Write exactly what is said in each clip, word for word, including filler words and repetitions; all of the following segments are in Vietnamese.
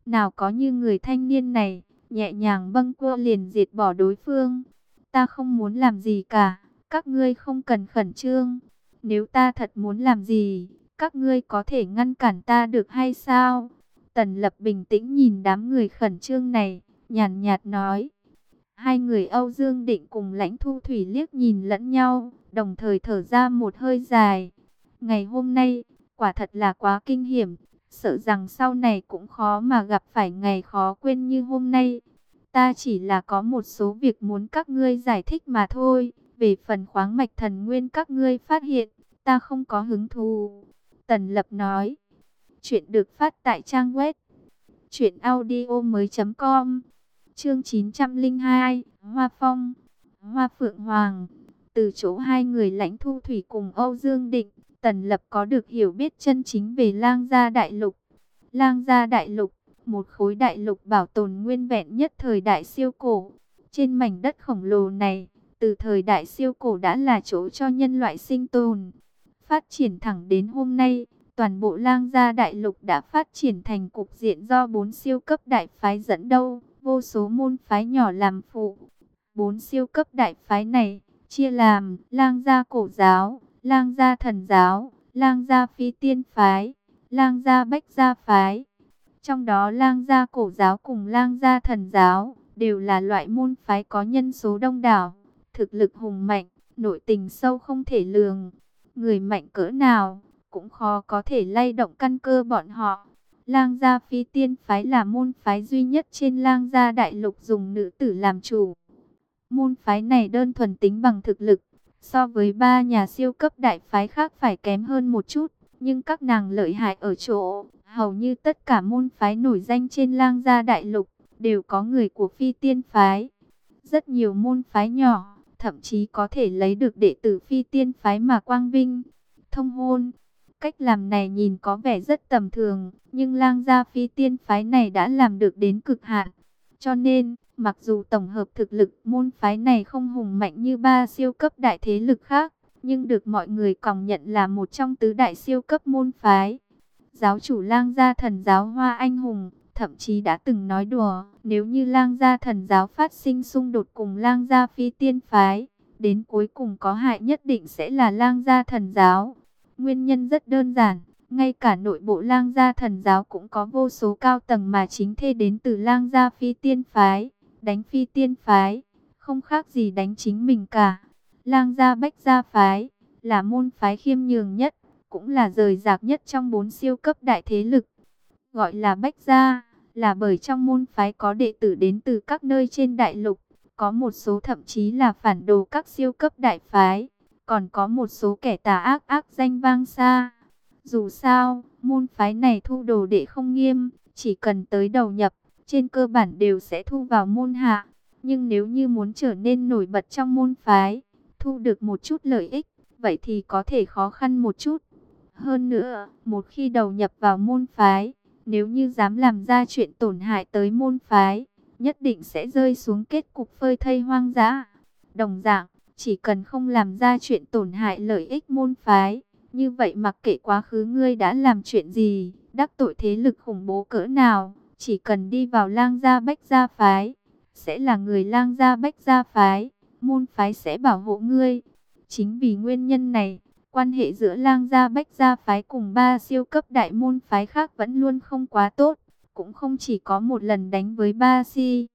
Nào có như người thanh niên này, nhẹ nhàng bâng quơ liền diệt bỏ đối phương. Ta không muốn làm gì cả, các ngươi không cần khẩn trương. Nếu ta thật muốn làm gì, các ngươi có thể ngăn cản ta được hay sao? Tần Lập bình tĩnh nhìn đám người khẩn trương này, nhàn nhạt nói. Hai người Âu Dương Định cùng Lãnh Thu Thủy liếc nhìn lẫn nhau, đồng thời thở ra một hơi dài. Ngày hôm nay, quả thật là quá kinh hiểm, sợ rằng sau này cũng khó mà gặp phải ngày khó quên như hôm nay. Ta chỉ là có một số việc muốn các ngươi giải thích mà thôi. Về phần khoáng mạch thần nguyên các ngươi phát hiện, ta không có hứng thú. Tần Lập nói. Chuyện được phát tại trang web truyện audio mới chấm com. Chương chín trăm lẻ hai, Hoa Phong, Hoa Phượng Hoàng. Từ chỗ hai người Lãnh Thu Thủy cùng Âu Dương Định, Tần Lập có được hiểu biết chân chính về Lang Gia Đại Lục. Lang Gia Đại Lục, một khối đại lục bảo tồn nguyên vẹn nhất thời đại siêu cổ. Trên mảnh đất khổng lồ này, từ thời đại siêu cổ đã là chỗ cho nhân loại sinh tồn. Phát triển thẳng đến hôm nay, toàn bộ Lang Gia Đại Lục đã phát triển thành cục diện do bốn siêu cấp đại phái dẫn đầu, vô số môn phái nhỏ làm phụ. Bốn siêu cấp đại phái này chia làm Lang Gia Cổ Giáo, Lang Gia Thần Giáo, Lang Gia Phi Tiên Phái, Lang Gia Bách Gia Phái. Trong đó Lang Gia Cổ Giáo cùng Lang Gia Thần Giáo đều là loại môn phái có nhân số đông đảo, thực lực hùng mạnh, nội tình sâu không thể lường. Người mạnh cỡ nào cũng khó có thể lay động căn cơ bọn họ. Lang Gia Phi Tiên Phái là môn phái duy nhất trên Lang Gia Đại Lục dùng nữ tử làm chủ. Môn phái này đơn thuần tính bằng thực lực, so với ba nhà siêu cấp đại phái khác phải kém hơn một chút, nhưng các nàng lợi hại ở chỗ, hầu như tất cả môn phái nổi danh trên Lang Gia Đại Lục đều có người của Phi Tiên Phái. Rất nhiều môn phái nhỏ, thậm chí có thể lấy được đệ tử Phi Tiên Phái mà quang vinh. Thông hôn, cách làm này nhìn có vẻ rất tầm thường, nhưng Lang Gia Phi Tiên Phái này đã làm được đến cực hạn. Cho nên, mặc dù tổng hợp thực lực môn phái này không hùng mạnh như ba siêu cấp đại thế lực khác, nhưng được mọi người công nhận là một trong tứ đại siêu cấp môn phái. Giáo chủ Lang Gia Thần Giáo Hoa Anh Hùng thậm chí đã từng nói đùa, nếu như Lang Gia Thần Giáo phát sinh xung đột cùng Lang Gia Phi Tiên Phái, đến cuối cùng có hại nhất định sẽ là Lang Gia Thần Giáo. Nguyên nhân rất đơn giản, ngay cả nội bộ Lang Gia Thần Giáo cũng có vô số cao tầng mà chính thê đến từ Lang Gia Phi Tiên Phái. Đánh Phi Tiên Phái, không khác gì đánh chính mình cả. Lang Gia Bách Gia Phái, là môn phái khiêm nhường nhất, cũng là rời rạc nhất trong bốn siêu cấp đại thế lực. Gọi là Bách Gia, là bởi trong môn phái có đệ tử đến từ các nơi trên đại lục. Có một số thậm chí là phản đồ các siêu cấp đại phái, còn có một số kẻ tà ác ác danh vang xa. Dù sao, môn phái này thu đồ đệ không nghiêm, chỉ cần tới đầu nhập, trên cơ bản đều sẽ thu vào môn hạ. Nhưng nếu như muốn trở nên nổi bật trong môn phái, thu được một chút lợi ích, vậy thì có thể khó khăn một chút. Hơn nữa, một khi đầu nhập vào môn phái, nếu như dám làm ra chuyện tổn hại tới môn phái, nhất định sẽ rơi xuống kết cục phơi thây hoang dã. Đồng dạng, chỉ cần không làm ra chuyện tổn hại lợi ích môn phái, như vậy mặc kệ quá khứ ngươi đã làm chuyện gì, đắc tội thế lực khủng bố cỡ nào, chỉ cần đi vào Lang Gia Bách Gia Phái, sẽ là người Lang Gia Bách Gia Phái, môn phái sẽ bảo hộ ngươi. Chính vì nguyên nhân này, quan hệ giữa Lang Gia Bách Gia Phái cùng ba siêu cấp đại môn phái khác vẫn luôn không quá tốt, cũng không chỉ có một lần đánh với ba si.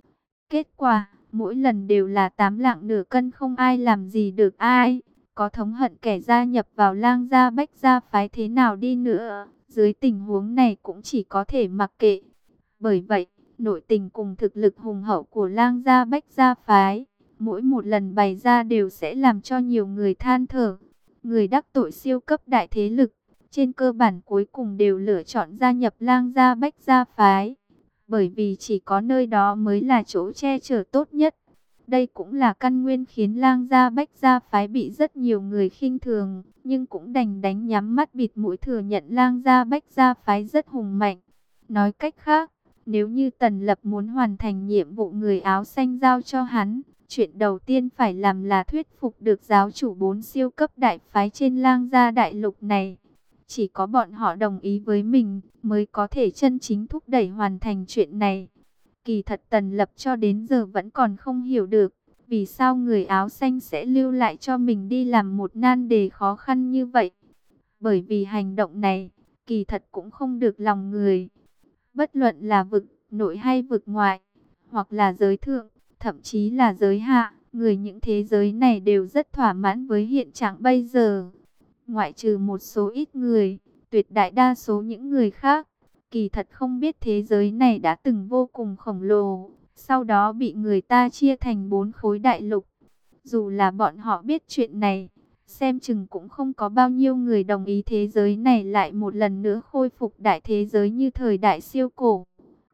Kết quả, mỗi lần đều là tám lạng nửa cân, không ai làm gì được ai. Có thống hận kẻ gia nhập vào Lang Gia Bách Gia Phái thế nào đi nữa, dưới tình huống này cũng chỉ có thể mặc kệ. Bởi vậy, nội tình cùng thực lực hùng hậu của Lang Gia Bách Gia Phái, mỗi một lần bày ra đều sẽ làm cho nhiều người than thở. Người đắc tội siêu cấp đại thế lực, trên cơ bản cuối cùng đều lựa chọn gia nhập Lang Gia Bách Gia Phái. Bởi vì chỉ có nơi đó mới là chỗ che chở tốt nhất. Đây cũng là căn nguyên khiến Lang Gia Bách Gia Phái bị rất nhiều người khinh thường, nhưng cũng đành đánh nhắm mắt bịt mũi thừa nhận Lang Gia Bách Gia Phái rất hùng mạnh. Nói cách khác, nếu như Tần Lập muốn hoàn thành nhiệm vụ người áo xanh giao cho hắn, chuyện đầu tiên phải làm là thuyết phục được giáo chủ bốn siêu cấp đại phái trên Lang Gia Đại Lục này. Chỉ có bọn họ đồng ý với mình mới có thể chân chính thúc đẩy hoàn thành chuyện này. Kỳ thật Tần Lập cho đến giờ vẫn còn không hiểu được vì sao người áo xanh sẽ lưu lại cho mình đi làm một nan đề khó khăn như vậy. Bởi vì hành động này kỳ thật cũng không được lòng người. Bất luận là vực nội hay vực ngoại, hoặc là giới thượng, thậm chí là giới hạ, người những thế giới này đều rất thỏa mãn với hiện trạng bây giờ. Ngoại trừ một số ít người, tuyệt đại đa số những người khác, kỳ thật không biết thế giới này đã từng vô cùng khổng lồ, sau đó bị người ta chia thành bốn khối đại lục. Dù là bọn họ biết chuyện này, xem chừng cũng không có bao nhiêu người đồng ý thế giới này lại một lần nữa khôi phục đại thế giới như thời đại siêu cổ.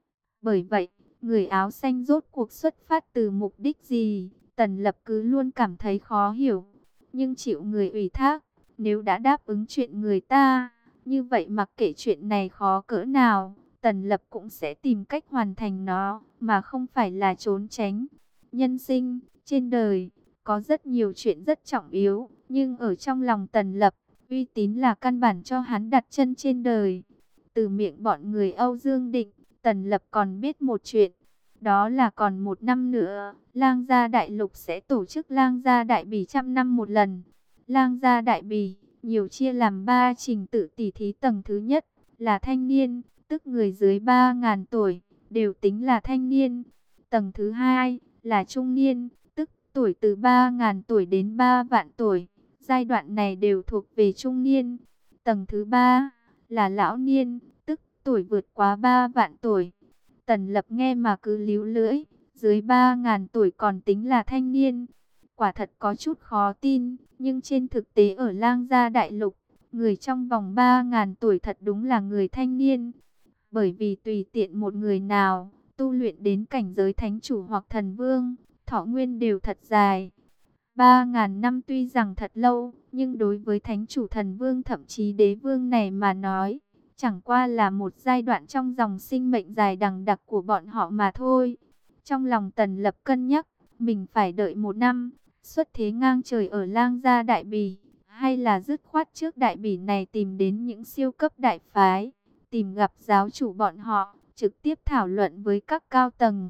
Bởi vậy, người áo xanh rốt cuộc xuất phát từ mục đích gì, Tần Lập cứ luôn cảm thấy khó hiểu. Nhưng chịu người ủy thác, nếu đã đáp ứng chuyện người ta, như vậy mặc kệ chuyện này khó cỡ nào, Tần Lập cũng sẽ tìm cách hoàn thành nó, mà không phải là trốn tránh. Nhân sinh, trên đời, có rất nhiều chuyện rất trọng yếu, nhưng ở trong lòng Tần Lập, uy tín là căn bản cho hắn đặt chân trên đời. Từ miệng bọn người Âu Dương Định, Tần Lập còn biết một chuyện, đó là còn một năm nữa, Lang Gia Đại Lục sẽ tổ chức Lang Gia Đại Bỉ trăm năm một lần. Lang Gia Đại Bỉ, nhiều chia làm ba trình tự tỷ thí. Tầng thứ nhất là thanh niên, tức người dưới ba nghìn tuổi, đều tính là thanh niên. Tầng thứ hai là trung niên, tức tuổi từ ba nghìn tuổi đến ba vạn tuổi, giai đoạn này đều thuộc về trung niên. Tầng thứ ba là lão niên, tức tuổi vượt quá ba vạn tuổi. Tần Lập nghe mà cứ líu lưỡi, dưới ba nghìn tuổi còn tính là thanh niên. Quả thật có chút khó tin, nhưng trên thực tế ở Lang Gia Đại Lục, người trong vòng ba nghìn tuổi thật đúng là người thanh niên. Bởi vì tùy tiện một người nào, tu luyện đến cảnh giới thánh chủ hoặc thần vương, thọ nguyên đều thật dài. ba nghìn năm tuy rằng thật lâu, nhưng đối với thánh chủ thần vương thậm chí đế vương này mà nói, chẳng qua là một giai đoạn trong dòng sinh mệnh dài đằng đẵng của bọn họ mà thôi. Trong lòng Tần Lập cân nhắc, mình phải đợi một năm, xuất thế ngang trời ở Lang Gia Đại Bỉ, hay là dứt khoát trước Đại Bỉ này tìm đến những siêu cấp đại phái, tìm gặp giáo chủ bọn họ, trực tiếp thảo luận với các cao tầng.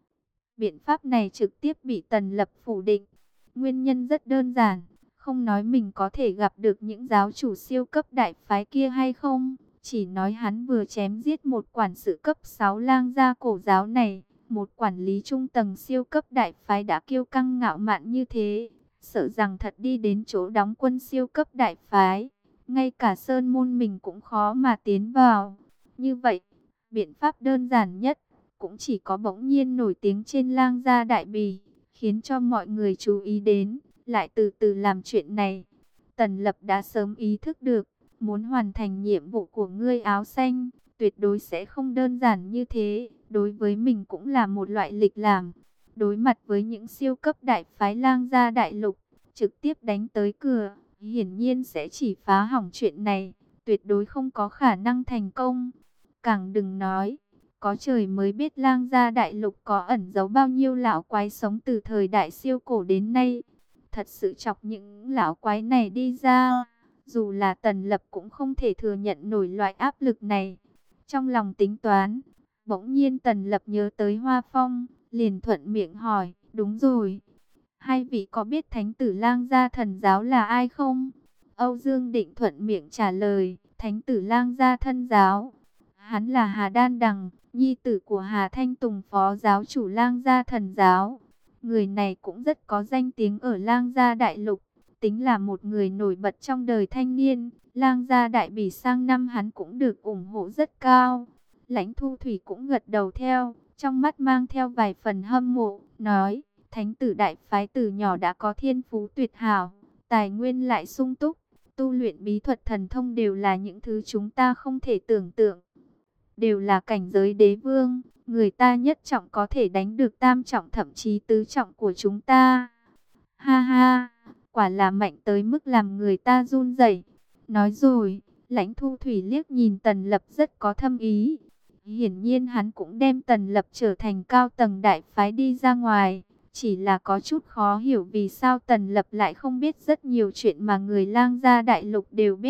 Biện pháp này trực tiếp bị Tần Lập phủ định. Nguyên nhân rất đơn giản, không nói mình có thể gặp được những giáo chủ siêu cấp đại phái kia hay không, chỉ nói hắn vừa chém giết một quản sự cấp sáu Lang Gia cổ giáo này, một quản lý trung tầng siêu cấp đại phái đã kiêu căng ngạo mạn như thế, sợ rằng thật đi đến chỗ đóng quân siêu cấp đại phái, ngay cả sơn môn mình cũng khó mà tiến vào. Như vậy, biện pháp đơn giản nhất cũng chỉ có bỗng nhiên nổi tiếng trên Lang Gia Đại Bỉ, khiến cho mọi người chú ý đến, lại từ từ làm chuyện này. Tần Lập đã sớm ý thức được, muốn hoàn thành nhiệm vụ của ngươi áo xanh, tuyệt đối sẽ không đơn giản như thế. Đối với mình cũng là một loại lịch làm. Đối mặt với những siêu cấp đại phái Lang Gia Đại Lục, trực tiếp đánh tới cửa, hiển nhiên sẽ chỉ phá hỏng chuyện này, tuyệt đối không có khả năng thành công. Càng đừng nói, có trời mới biết Lang Gia Đại Lục có ẩn giấu bao nhiêu lão quái sống từ thời đại siêu cổ đến nay. Thật sự chọc những lão quái này đi ra, dù là Tần Lập cũng không thể thừa nhận nổi loại áp lực này. Trong lòng tính toán, bỗng nhiên Tần Lập nhớ tới Hoa Phong, liền thuận miệng hỏi, đúng rồi, hai vị có biết thánh tử Lang Gia thần giáo là ai không? Âu Dương Định thuận miệng trả lời, thánh tử Lang Gia thân giáo. Hắn là Hà Đan Đằng, nhi tử của Hà Thanh Tùng, phó giáo chủ Lang Gia thần giáo. Người này cũng rất có danh tiếng ở Lang Gia Đại Lục, tính là một người nổi bật trong đời thanh niên. Lang Gia Đại Bỉ sang năm hắn cũng được ủng hộ rất cao. Lãnh Thu Thủy cũng gật đầu theo, trong mắt mang theo vài phần hâm mộ, nói, thánh tử đại phái từ nhỏ đã có thiên phú tuyệt hảo, tài nguyên lại sung túc, tu luyện bí thuật thần thông đều là những thứ chúng ta không thể tưởng tượng. Đều là cảnh giới đế vương, người ta nhất trọng có thể đánh được tam trọng thậm chí tứ trọng của chúng ta. Ha ha, quả là mạnh tới mức làm người ta run rẩy. Nói rồi, Lãnh Thu Thủy liếc nhìn Tần Lập rất có thâm ý. Hiển nhiên hắn cũng đem Tần Lập trở thành cao tầng đại phái đi ra ngoài. Chỉ là có chút khó hiểu vì sao Tần Lập lại không biết rất nhiều chuyện mà người Lang Gia Đại Lục đều biết.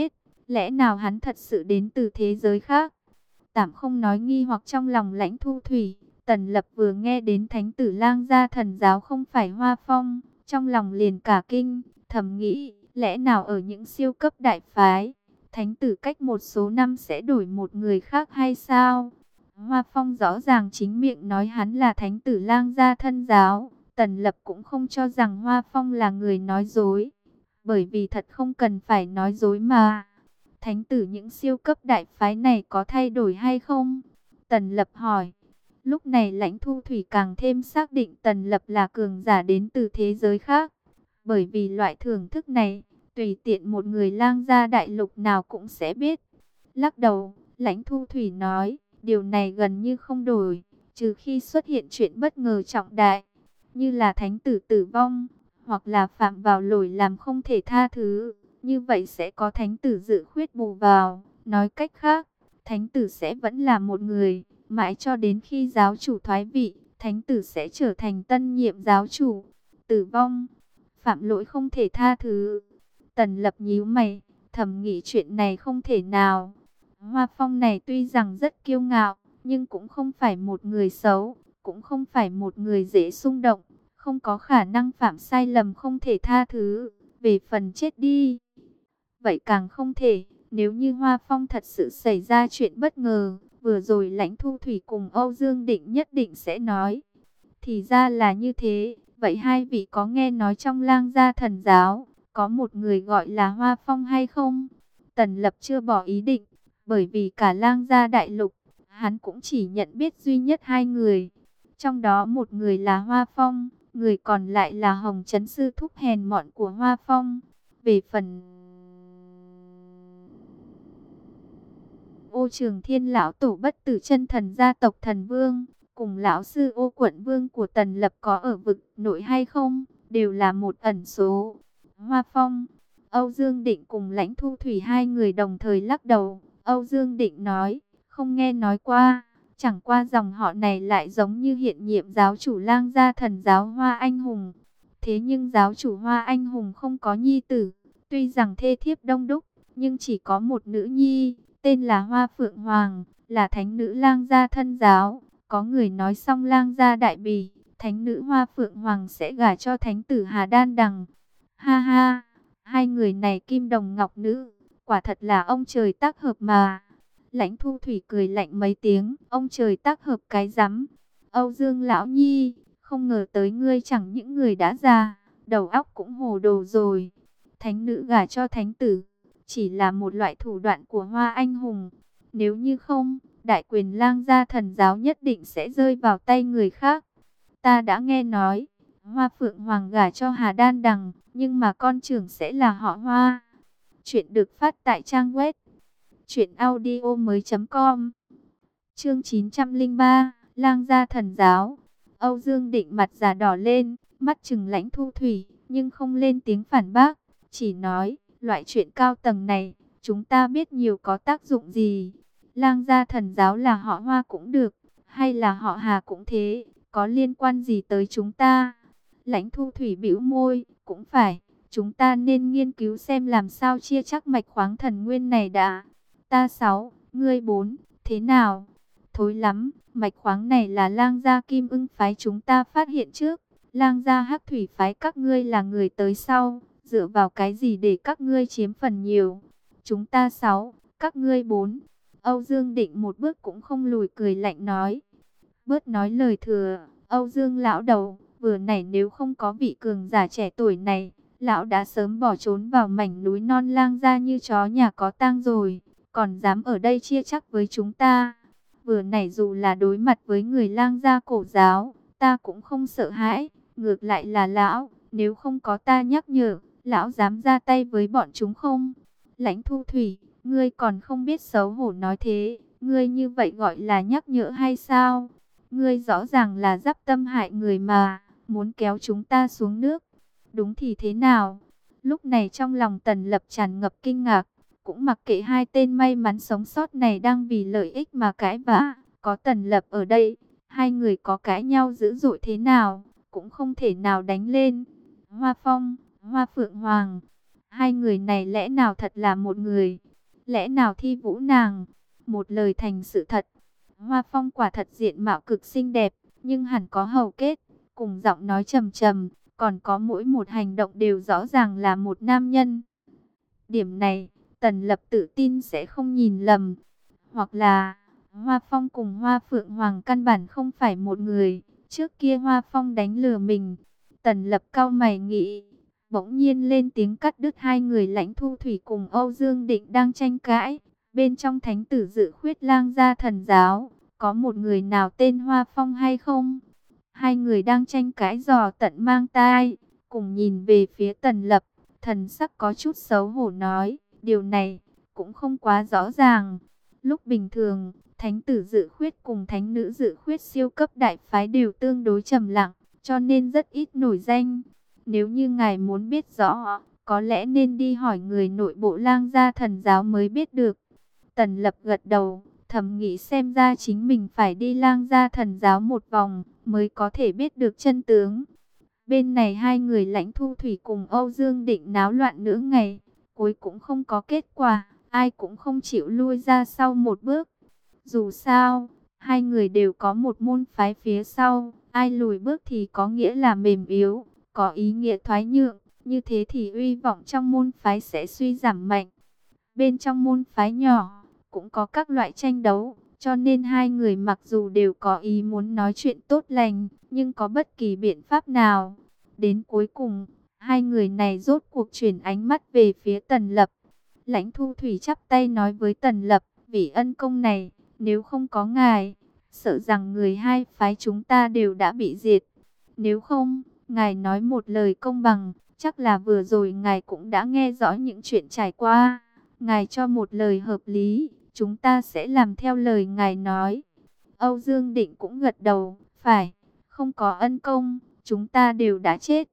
Lẽ nào hắn thật sự đến từ thế giới khác? Tạm không nói nghi hoặc trong lòng Lãnh Thu Thủy, Tần Lập vừa nghe đến thánh tử lang gia thần giáo không phải Hoa Phong, trong lòng liền cả kinh, thầm nghĩ, lẽ nào ở những siêu cấp đại phái, thánh tử cách một số năm sẽ đổi một người khác hay sao? Hoa Phong rõ ràng chính miệng nói hắn là thánh tử lang gia thân giáo, Tần Lập cũng không cho rằng Hoa Phong là người nói dối, bởi vì thật không cần phải nói dối mà. Thánh tử những siêu cấp đại phái này có thay đổi hay không? Tần Lập hỏi. Lúc này Lãnh Thu Thủy càng thêm xác định Tần Lập là cường giả đến từ thế giới khác. Bởi vì loại thưởng thức này, tùy tiện một người lang gia đại lục nào cũng sẽ biết. Lắc đầu, Lãnh Thu Thủy nói, điều này gần như không đổi, trừ khi xuất hiện chuyện bất ngờ trọng đại, như là thánh tử tử vong, hoặc là phạm vào lỗi làm không thể tha thứ. Như vậy sẽ có thánh tử dự khuyết bù vào. Nói cách khác, thánh tử sẽ vẫn là một người, mãi cho đến khi giáo chủ thoái vị, thánh tử sẽ trở thành tân nhiệm giáo chủ. Tử vong, phạm lỗi không thể tha thứ. Tần Lập nhíu mày, thầm nghĩ chuyện này không thể nào. Hoa Phong này tuy rằng rất kiêu ngạo, nhưng cũng không phải một người xấu, cũng không phải một người dễ xung động, không có khả năng phạm sai lầm không thể tha thứ. Về phần chết đi, vậy càng không thể. Nếu như Hoa Phong thật sự xảy ra chuyện bất ngờ, vừa rồi Lãnh Thu Thủy cùng Âu Dương Định nhất định sẽ nói. Thì ra là như thế, vậy hai vị có nghe nói trong lang gia thần giáo, có một người gọi là Hoa Phong hay không? Tần Lập chưa bỏ ý định, bởi vì cả lang gia đại lục, hắn cũng chỉ nhận biết duy nhất hai người. Trong đó một người là Hoa Phong, người còn lại là Hồng Trấn Sư thúc hèn mọn của Hoa Phong. Về phần Ô Trường Thiên lão tổ bất tử chân thần gia tộc thần vương, cùng lão sư Ô quận vương của Tần Lập có ở vực nội hay không, đều là một ẩn số. Hoa Phong, Âu Dương Định cùng Lãnh Thu Thủy hai người đồng thời lắc đầu. Âu Dương Định nói, không nghe nói qua, chẳng qua dòng họ này lại giống như hiện nhiệm giáo chủ lang gia thần giáo Hoa Anh Hùng. Thế nhưng giáo chủ Hoa Anh Hùng không có nhi tử, tuy rằng thê thiếp đông đúc, nhưng chỉ có một nữ nhi, tên là Hoa Phượng Hoàng, là thánh nữ lang gia thân giáo. Có người nói xong lang gia đại bỉ, thánh nữ Hoa Phượng Hoàng sẽ gả cho thánh tử Hà Đan Đằng. Ha ha, hai người này kim đồng ngọc nữ, quả thật là ông trời tác hợp mà. Lãnh Thu Thủy cười lạnh mấy tiếng, ông trời tác hợp cái rắm. Âu Dương lão nhi, không ngờ tới ngươi chẳng những người đã già, đầu óc cũng hồ đồ rồi. Thánh nữ gả cho thánh tử, chỉ là một loại thủ đoạn của Hoa Anh Hùng. Nếu như không, đại quyền lang gia thần giáo nhất định sẽ rơi vào tay người khác. Ta đã nghe nói, Hoa Phượng Hoàng gả cho Hà Đan Đằng, nhưng mà con trưởng sẽ là họ Hoa. Chuyện được phát tại trang web truyện audio mới chấm com. Chương chín trăm lẻ ba, lang gia thần giáo. Âu Dương Định mặt già đỏ lên, mắt trừng Lãnh Thu Thủy, nhưng không lên tiếng phản bác, chỉ nói, loại chuyện cao tầng này, chúng ta biết nhiều có tác dụng gì. Lang gia thần giáo là họ Hoa cũng được, hay là họ Hà cũng thế, có liên quan gì tới chúng ta? Lãnh Thu Thủy bĩu môi, cũng phải, chúng ta nên nghiên cứu xem làm sao chia chắc mạch khoáng thần nguyên này đã. Ta sáu, ngươi bốn, thế nào? Thối lắm, mạch khoáng này là lang gia kim ưng phái chúng ta phát hiện trước, lang gia hắc thủy phái các ngươi là người tới sau, dựa vào cái gì để các ngươi chiếm phần nhiều? Chúng ta sáu, các ngươi bốn. Âu Dương Định một bước cũng không lùi, cười lạnh nói. Bớt nói lời thừa, Âu Dương lão đầu, vừa nãy nếu không có vị cường giả trẻ tuổi này, lão đã sớm bỏ trốn vào mảnh núi non lang gia như chó nhà có tang rồi, còn dám ở đây chia chắc với chúng ta. Vừa nãy dù là đối mặt với người lang gia cổ giáo, ta cũng không sợ hãi, ngược lại là lão, nếu không có ta nhắc nhở, lão dám ra tay với bọn chúng không? Lãnh Thu Thủy, ngươi còn không biết xấu hổ nói thế, ngươi như vậy gọi là nhắc nhở hay sao? Ngươi rõ ràng là dắp tâm hại người mà, muốn kéo chúng ta xuống nước. Đúng thì thế nào? Lúc này trong lòng Tần Lập tràn ngập kinh ngạc, cũng mặc kệ hai tên may mắn sống sót này đang vì lợi ích mà cãi vã. Có Tần Lập ở đây, hai người có cãi nhau dữ dội thế nào, cũng không thể nào đánh lên. Hoa Phong, Hoa Phượng Hoàng, hai người này lẽ nào thật là một người? lẽ nào thi vũ nàng? Một lời thành sự thật. Hoa Phong quả thật diện mạo cực xinh đẹp, nhưng hẳn có hầu kết, cùng giọng nói trầm trầm, còn có mỗi một hành động đều rõ ràng là một nam nhân. Điểm này, Tần Lập tự tin sẽ không nhìn lầm. Hoặc là, Hoa Phong cùng Hoa Phượng Hoàng căn bản không phải một người. Trước kia Hoa Phong đánh lừa mình. Tần Lập cau mày nghĩ. Bỗng nhiên lên tiếng cắt đứt hai người Lãnh Thu Thủy cùng Âu Dương Định đang tranh cãi. Bên trong thánh tử Dự Khuyết Lang gia thần giáo, có một người nào tên Hoa Phong hay không? Hai người đang tranh cãi dò tận mang tai, cùng nhìn về phía Tần Lập. Thần sắc có chút xấu hổ nói, điều này cũng không quá rõ ràng. Lúc bình thường, thánh tử Dự Khuyết cùng thánh nữ Dự Khuyết siêu cấp đại phái đều tương đối trầm lặng, cho nên rất ít nổi danh. Nếu như ngài muốn biết rõ, có lẽ nên đi hỏi người nội bộ Lang gia thần giáo mới biết được. Tần Lập gật đầu, thầm nghĩ xem ra chính mình phải đi Lang gia thần giáo một vòng mới có thể biết được chân tướng. Bên này hai người Lãnh Thu Thủy cùng Âu Dương Định náo loạn nửa ngày, cuối cũng không có kết quả, ai cũng không chịu lui ra sau một bước. Dù sao, hai người đều có một môn phái phía sau, ai lùi bước thì có nghĩa là mềm yếu, có ý nghĩa thoái nhượng, như thế thì uy vọng trong môn phái sẽ suy giảm mạnh. Bên trong môn phái nhỏ, cũng có các loại tranh đấu, cho nên hai người mặc dù đều có ý muốn nói chuyện tốt lành, nhưng có bất kỳ biện pháp nào. Đến cuối cùng, hai người này rốt cuộc chuyển ánh mắt về phía Tần Lập. Lãnh Thu Thủy chắp tay nói với Tần Lập, vì ân công này, nếu không có ngài, sợ rằng người hai phái chúng ta đều đã bị diệt. Nếu không, ngài nói một lời công bằng, chắc là vừa rồi ngài cũng đã nghe rõ những chuyện trải qua. Ngài cho một lời hợp lý, chúng ta sẽ làm theo lời ngài nói. Âu Dương Định cũng gật đầu, phải, không có ân công, chúng ta đều đã chết.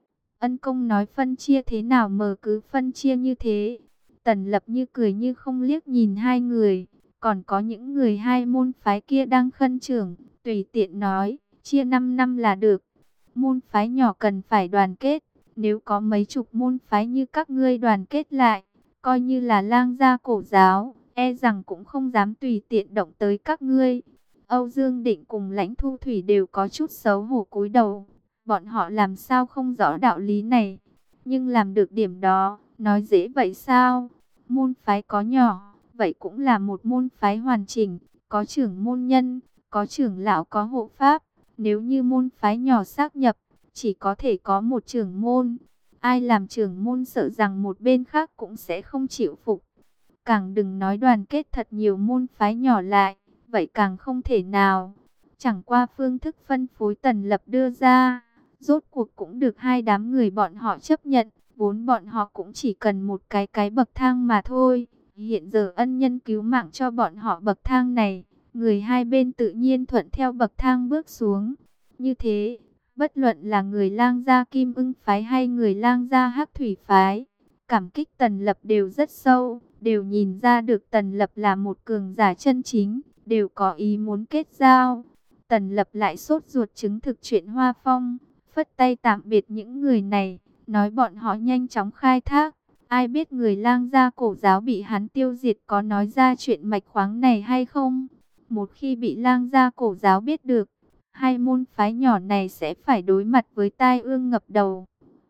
Ân công nói phân chia thế nào mờ cứ phân chia như thế. Tần Lập như cười như không liếc nhìn hai người, còn có những người hai môn phái kia đang khân trưởng, tùy tiện nói, chia năm năm là được. Môn phái nhỏ cần phải đoàn kết, nếu có mấy chục môn phái như các ngươi đoàn kết lại, coi như là Lang gia cổ giáo, e rằng cũng không dám tùy tiện động tới các ngươi. Âu Dương Định cùng Lãnh Thu Thủy đều có chút xấu hổ cúi đầu. Bọn họ làm sao không rõ đạo lý này, nhưng làm được điểm đó, nói dễ vậy sao? Môn phái có nhỏ, vậy cũng là một môn phái hoàn chỉnh, có trưởng môn nhân, có trưởng lão, có hộ pháp. Nếu như môn phái nhỏ xác nhập, chỉ có thể có một trưởng môn. Ai làm trưởng môn sợ rằng một bên khác cũng sẽ không chịu phục. Càng đừng nói đoàn kết thật nhiều môn phái nhỏ lại, vậy càng không thể nào. Chẳng qua phương thức phân phối Tần Lập đưa ra, rốt cuộc cũng được hai đám người bọn họ chấp nhận. Vốn bọn họ cũng chỉ cần một cái cái bậc thang mà thôi. Hiện giờ ân nhân cứu mạng cho bọn họ bậc thang này, người hai bên tự nhiên thuận theo bậc thang bước xuống. Như thế, bất luận là người Lang gia Kim Ưng phái hay người Lang gia Hắc Thủy phái, cảm kích Tần Lập đều rất sâu, đều nhìn ra được Tần Lập là một cường giả chân chính, đều có ý muốn kết giao. Tần Lập lại sốt ruột chứng thực chuyện Hoa Phong, phất tay tạm biệt những người này, nói bọn họ nhanh chóng khai thác. Ai biết người Lang gia cổ giáo bị hắn tiêu diệt có nói ra chuyện mạch khoáng này hay không? Một khi bị Lang gia cổ giáo biết được, hai môn phái nhỏ này sẽ phải đối mặt với tai ương ngập đầu.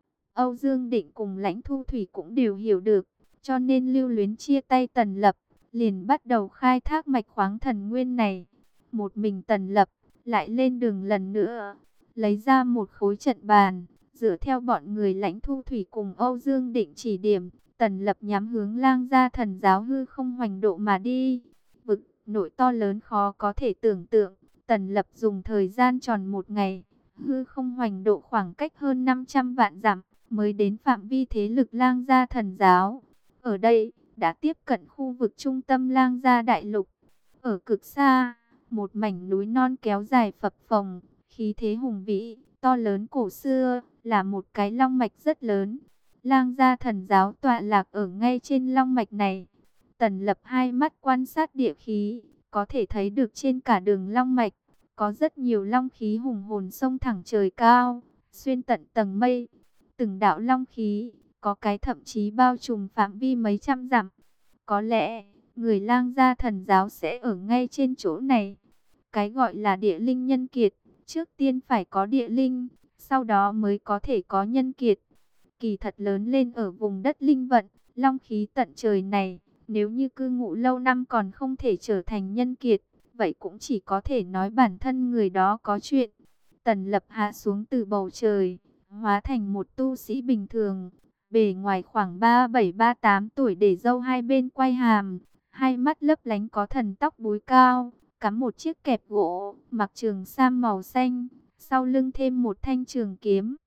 Âu Dương Định cùng Lãnh Thu Thủy cũng đều hiểu được, cho nên lưu luyến chia tay Tần Lập, liền bắt đầu khai thác mạch khoáng thần nguyên này. Một mình Tần Lập lại lên đường lần nữa, lấy ra một khối trận bàn, dựa theo bọn người Lãnh Thu Thủy cùng Âu Dương Định chỉ điểm, Tần Lập nhắm hướng Lang gia thần giáo hư không hoành độ mà đi. Vực nội to lớn khó có thể tưởng tượng, Tần Lập dùng thời gian tròn một ngày, hư không hoành độ khoảng cách hơn năm trăm vạn dặm, mới đến phạm vi thế lực Lang gia thần giáo. Ở đây, đã tiếp cận khu vực trung tâm Lang gia đại lục. Ở cực xa, một mảnh núi non kéo dài phập phồng, khí thế hùng vĩ, to lớn cổ xưa, là một cái long mạch rất lớn. Lang gia thần giáo tọa lạc ở ngay trên long mạch này. Tần Lập hai mắt quan sát địa khí, có thể thấy được trên cả đường long mạch, có rất nhiều long khí hùng hồn xông thẳng trời cao, xuyên tận tầng mây. Từng đạo long khí, có cái thậm chí bao trùm phạm vi mấy trăm dặm. Có lẽ, người lang gia thần giáo sẽ ở ngay trên chỗ này. Cái gọi là địa linh nhân kiệt, trước tiên phải có địa linh, sau đó mới có thể có nhân kiệt. Kỳ thật lớn lên ở vùng đất linh vận, long khí tận trời này, nếu như cư ngụ lâu năm còn không thể trở thành nhân kiệt, vậy cũng chỉ có thể nói bản thân người đó có chuyện. Tần Lập hạ xuống từ bầu trời, hóa thành một tu sĩ bình thường, bề ngoài khoảng ba bảy ba tám tuổi, để râu hai bên quay hàm, hai mắt lấp lánh, có thần tóc búi cao, cắm một chiếc kẹp gỗ, mặc trường sam màu xanh, sau lưng thêm một thanh trường kiếm.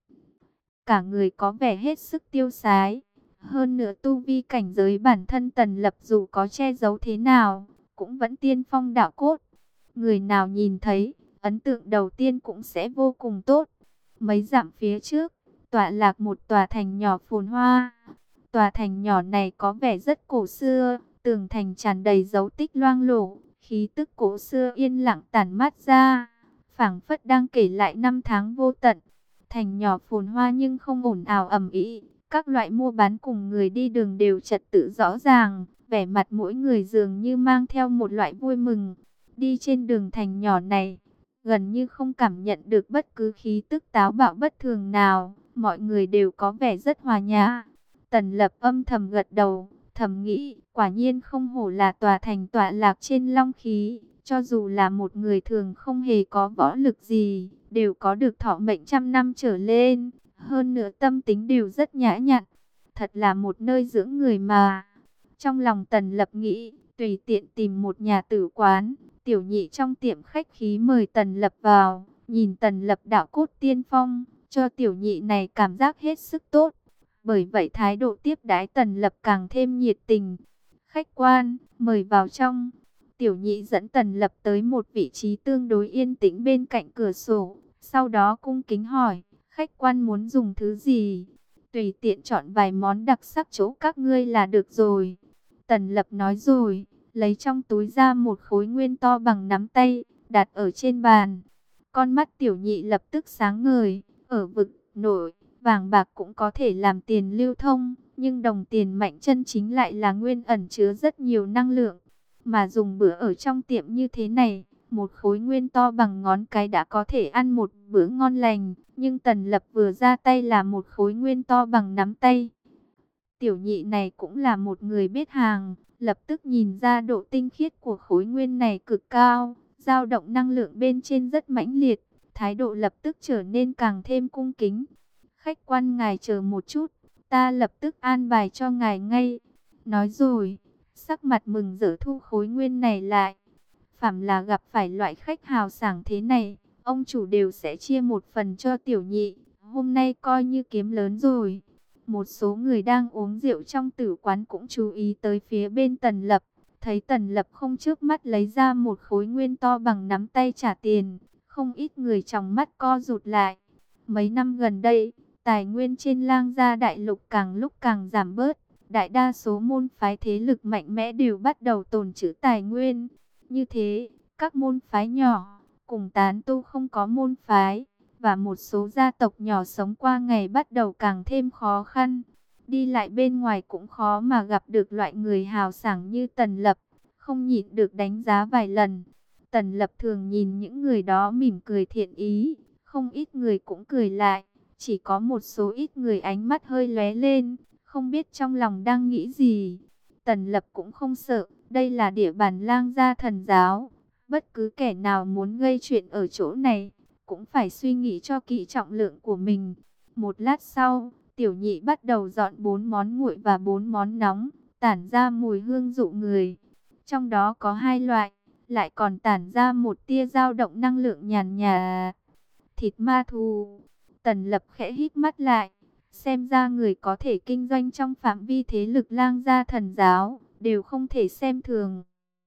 Cả người có vẻ hết sức tiêu sái. Hơn nữa tu vi cảnh giới bản thân Tần Lập dù có che giấu thế nào, cũng vẫn tiên phong đạo cốt. Người nào nhìn thấy, ấn tượng đầu tiên cũng sẽ vô cùng tốt. Mấy dặm phía trước, tọa lạc một tòa thành nhỏ phồn hoa. Tòa thành nhỏ này có vẻ rất cổ xưa, tường thành tràn đầy dấu tích loang lổ, khí tức cổ xưa yên lặng tản mát ra, phảng phất đang kể lại năm tháng vô tận. Thành nhỏ phồn hoa nhưng không ồn ào ầm ĩ, các loại mua bán cùng người đi đường đều trật tự rõ ràng, vẻ mặt mỗi người dường như mang theo một loại vui mừng. Đi trên đường thành nhỏ này, gần như không cảm nhận được bất cứ khí tức táo bạo bất thường nào, mọi người đều có vẻ rất hòa nhã. Tần Lập âm thầm gật đầu, thầm nghĩ, quả nhiên không hổ là tòa thành tọa lạc trên long khí, cho dù là một người thường không hề có võ lực gì, đều có được thọ mệnh trăm năm trở lên, hơn nữa tâm tính đều rất nhã nhặn, thật là một nơi dưỡng người mà. Trong lòng Tần Lập nghĩ, tùy tiện tìm một nhà tử quán, tiểu nhị trong tiệm khách khí mời Tần Lập vào, nhìn Tần Lập đạo cốt tiên phong, cho tiểu nhị này cảm giác hết sức tốt. Bởi vậy thái độ tiếp đãi Tần Lập càng thêm nhiệt tình. Khách quan, mời vào trong. Tiểu nhị dẫn Tần Lập tới một vị trí tương đối yên tĩnh bên cạnh cửa sổ. Sau đó cung kính hỏi, khách quan muốn dùng thứ gì? Tùy tiện chọn vài món đặc sắc chỗ các ngươi là được rồi. Tần Lập nói rồi, lấy trong túi ra một khối nguyên to bằng nắm tay, đặt ở trên bàn. Con mắt tiểu nhị lập tức sáng ngời, ở vực nổi. Vàng bạc cũng có thể làm tiền lưu thông, nhưng đồng tiền mạnh chân chính lại là nguyên ẩn chứa rất nhiều năng lượng. Mà dùng bữa ở trong tiệm như thế này, một khối nguyên to bằng ngón cái đã có thể ăn một bữa ngon lành, nhưng Tần Lập vừa ra tay là một khối nguyên to bằng nắm tay. Tiểu nhị này cũng là một người biết hàng, lập tức nhìn ra độ tinh khiết của khối nguyên này cực cao, dao động năng lượng bên trên rất mãnh liệt, thái độ lập tức trở nên càng thêm cung kính. Khách quan ngài chờ một chút, ta lập tức an bài cho ngài ngay. Nói rồi, sắc mặt mừng rỡ thu khối nguyên này lại. Phàm là gặp phải loại khách hào sảng thế này, ông chủ đều sẽ chia một phần cho tiểu nhị. Hôm nay coi như kiếm lớn rồi. Một số người đang uống rượu trong tử quán cũng chú ý tới phía bên Tần Lập. Thấy Tần Lập không trước mắt lấy ra một khối nguyên to bằng nắm tay trả tiền. Không ít người trong mắt co rụt lại. Mấy năm gần đây, tài nguyên trên Lang Gia đại lục càng lúc càng giảm bớt. Đại đa số môn phái thế lực mạnh mẽ đều bắt đầu tồn trữ tài nguyên. Như thế, các môn phái nhỏ, cùng tán tu không có môn phái, và một số gia tộc nhỏ sống qua ngày bắt đầu càng thêm khó khăn. Đi lại bên ngoài cũng khó mà gặp được loại người hào sảng như Tần Lập, không nhịn được đánh giá vài lần. Tần Lập thường nhìn những người đó mỉm cười thiện ý, không ít người cũng cười lại. Chỉ có một số ít người ánh mắt hơi lóe lên, không biết trong lòng đang nghĩ gì. Tần Lập cũng không sợ, đây là địa bàn Lang Gia thần giáo. Bất cứ kẻ nào muốn gây chuyện ở chỗ này, cũng phải suy nghĩ cho kỹ trọng lượng của mình. Một lát sau, tiểu nhị bắt đầu dọn bốn món nguội và bốn món nóng, tản ra mùi hương dụ người. Trong đó có hai loại, lại còn tản ra một tia dao động năng lượng nhàn nhạt. Thịt ma thú. Tần Lập khẽ hít mắt lại, xem ra người có thể kinh doanh trong phạm vi thế lực Lang Gia thần giáo, đều không thể xem thường.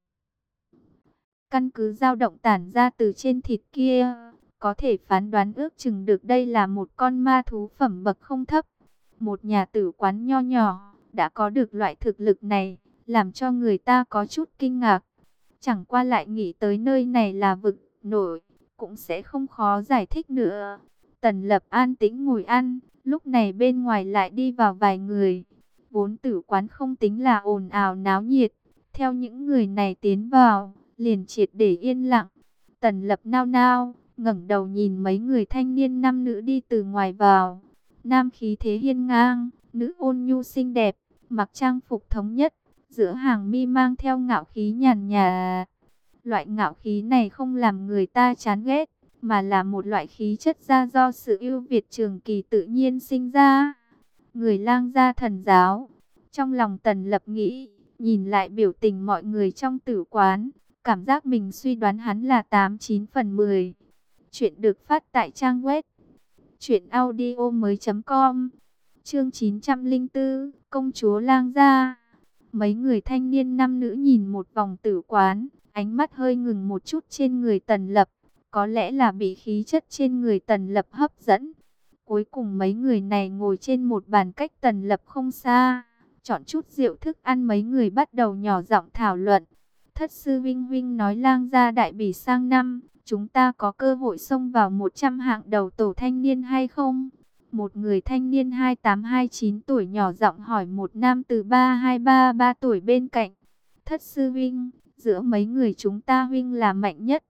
Căn cứ dao động tản ra từ trên thịt kia, có thể phán đoán ước chừng được đây là một con ma thú phẩm bậc không thấp. Một nhà tử quán nho nhỏ, đã có được loại thực lực này, làm cho người ta có chút kinh ngạc. Chẳng qua lại nghĩ tới nơi này là vực nổi, cũng sẽ không khó giải thích nữa. Tần Lập an tĩnh ngồi ăn, lúc này bên ngoài lại đi vào vài người. Vốn tử quán không tính là ồn ào náo nhiệt, theo những người này tiến vào, liền triệt để yên lặng. Tần Lập nao nao, ngẩng đầu nhìn mấy người thanh niên nam nữ đi từ ngoài vào. Nam khí thế hiên ngang, nữ ôn nhu xinh đẹp, mặc trang phục thống nhất, giữa hàng mi mang theo ngạo khí nhàn nhạt. Loại ngạo khí này không làm người ta chán ghét, mà là một loại khí chất ra do sự ưu việt trường kỳ tự nhiên sinh ra. Người lang gia thần giáo. Trong lòng Tần Lập nghĩ, nhìn lại biểu tình mọi người trong tử quán, cảm giác mình suy đoán hắn là tám chín phần mười. Chuyện được phát tại trang web truyện audio mới chấm com. Chương chín trăm lẻ bốn, công chúa lang gia. Mấy người thanh niên nam nữ nhìn một vòng tử quán, ánh mắt hơi ngừng một chút trên người Tần Lập, có lẽ là bị khí chất trên người Tần Lập hấp dẫn. Cuối cùng mấy người này ngồi trên một bàn cách Tần Lập không xa, chọn chút rượu thức ăn, mấy người bắt đầu nhỏ giọng thảo luận. Thất sư Vinh Vinh nói lang gia đại bỉ sang năm, chúng ta có cơ hội xông vào một trăm hạng đầu tổ thanh niên hay không? Một người thanh niên hai tám hai chín tuổi nhỏ giọng hỏi một nam từ ba hai ba ba tuổi bên cạnh. Thất sư Vinh, giữa mấy người chúng ta Vinh là mạnh nhất.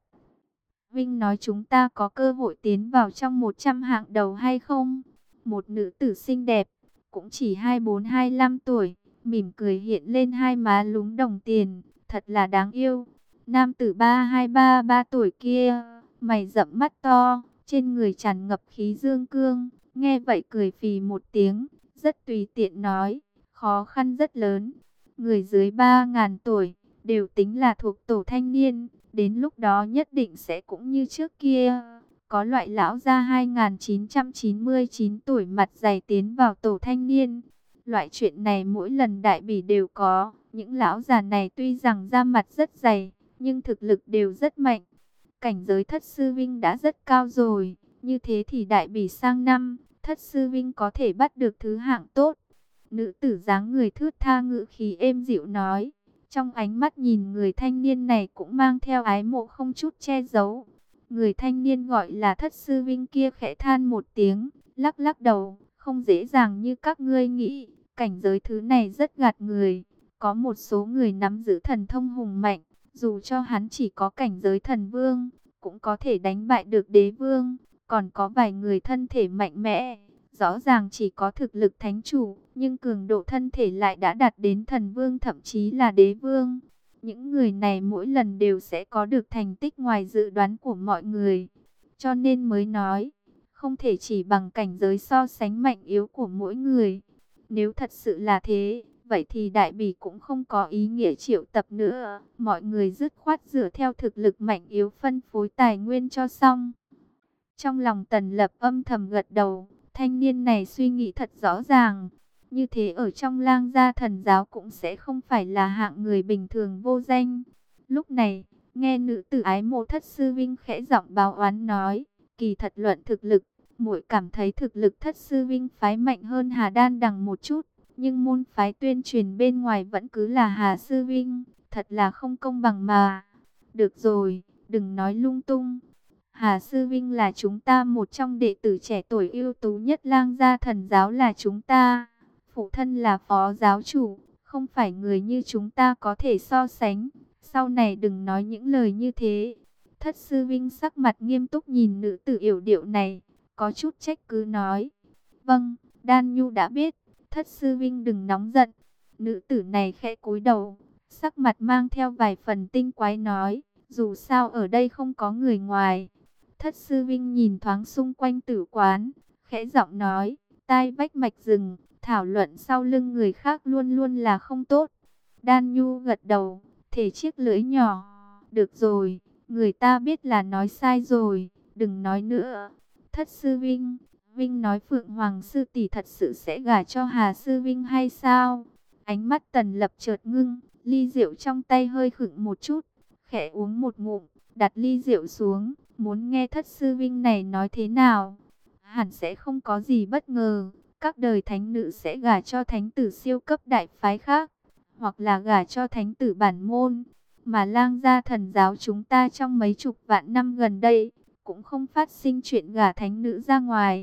Vinh nói chúng ta có cơ hội tiến vào trong một trăm hạng đầu hay không? Một nữ tử xinh đẹp, cũng chỉ hai bốn hai lăm tuổi, mỉm cười hiện lên hai má lúm đồng tiền, thật là đáng yêu. Nam tử ba hai ba ba tuổi kia, mày rậm mắt to, trên người tràn ngập khí dương cương, nghe vậy cười phì một tiếng, rất tùy tiện nói, khó khăn rất lớn. Người dưới ba ngàn tuổi, đều tính là thuộc tổ thanh niên, đến lúc đó nhất định sẽ cũng như trước kia. Có loại lão gia hai nghìn chín trăm chín mươi chín tuổi mặt dày tiến vào tổ thanh niên. Loại chuyện này mỗi lần đại bỉ đều có. Những lão già này tuy rằng da mặt rất dày, nhưng thực lực đều rất mạnh. Cảnh giới thất sư Vinh đã rất cao rồi. Như thế thì đại bỉ sang năm, thất sư Vinh có thể bắt được thứ hạng tốt. Nữ tử dáng người thướt tha ngữ khí êm dịu nói. Trong ánh mắt nhìn người thanh niên này cũng mang theo ái mộ không chút che giấu. Người thanh niên gọi là thất sư Vinh kia khẽ than một tiếng, lắc lắc đầu, không dễ dàng như các ngươi nghĩ. Cảnh giới thứ này rất gạt người. Có một số người nắm giữ thần thông hùng mạnh, dù cho hắn chỉ có cảnh giới thần vương, cũng có thể đánh bại được đế vương. Còn có vài người thân thể mạnh mẽ, rõ ràng chỉ có thực lực thánh chủ, nhưng cường độ thân thể lại đã đạt đến thần vương thậm chí là đế vương. Những người này mỗi lần đều sẽ có được thành tích ngoài dự đoán của mọi người. Cho nên mới nói, không thể chỉ bằng cảnh giới so sánh mạnh yếu của mỗi người. Nếu thật sự là thế, vậy thì đại bỉ cũng không có ý nghĩa triệu tập nữa. Mọi người dứt khoát dựa theo thực lực mạnh yếu phân phối tài nguyên cho xong. Trong lòng Tần Lập âm thầm gật đầu, thanh niên này suy nghĩ thật rõ ràng. Như thế ở trong lang gia thần giáo cũng sẽ không phải là hạng người bình thường vô danh. Lúc này, nghe nữ tử ái mộ thất sư Vinh khẽ giọng báo oán nói, kỳ thật luận thực lực, muội cảm thấy thực lực thất sư Vinh phái mạnh hơn Hà Đan Đằng một chút. Nhưng môn phái tuyên truyền bên ngoài vẫn cứ là Hà sư Vinh, thật là không công bằng mà. Được rồi, đừng nói lung tung. Hà sư Vinh là chúng ta một trong đệ tử trẻ tuổi ưu tú nhất lang gia thần giáo là chúng ta. Phụ thân là phó giáo chủ, không phải người như chúng ta có thể so sánh. Sau này đừng nói những lời như thế. Thất sư Vinh sắc mặt nghiêm túc nhìn nữ tử yểu điệu này, có chút trách cứ nói. Vâng, Đan Nhu đã biết, thất sư Vinh đừng nóng giận. Nữ tử này khẽ cúi đầu, sắc mặt mang theo vài phần tinh quái nói, dù sao ở đây không có người ngoài. Thất sư Vinh nhìn thoáng xung quanh tử quán, khẽ giọng nói, tai vách mạch rừng, thảo luận sau lưng người khác luôn luôn là không tốt. Đan Nhu gật đầu, thể chiếc lưỡi nhỏ, được rồi, người ta biết là nói sai rồi, đừng nói nữa. Thất sư Vinh, Vinh nói Phượng Hoàng sư tỷ thật sự sẽ gả cho Hà sư Vinh hay sao? Ánh mắt Tần Lập chợt ngưng, ly rượu trong tay hơi khựng một chút, khẽ uống một ngụm, đặt ly rượu xuống, muốn nghe thất sư Vinh này nói thế nào. Hẳn sẽ không có gì bất ngờ, các đời thánh nữ sẽ gả cho thánh tử siêu cấp đại phái khác, hoặc là gả cho thánh tử bản môn. Mà lang gia thần giáo chúng ta trong mấy chục vạn năm gần đây, cũng không phát sinh chuyện gả thánh nữ ra ngoài.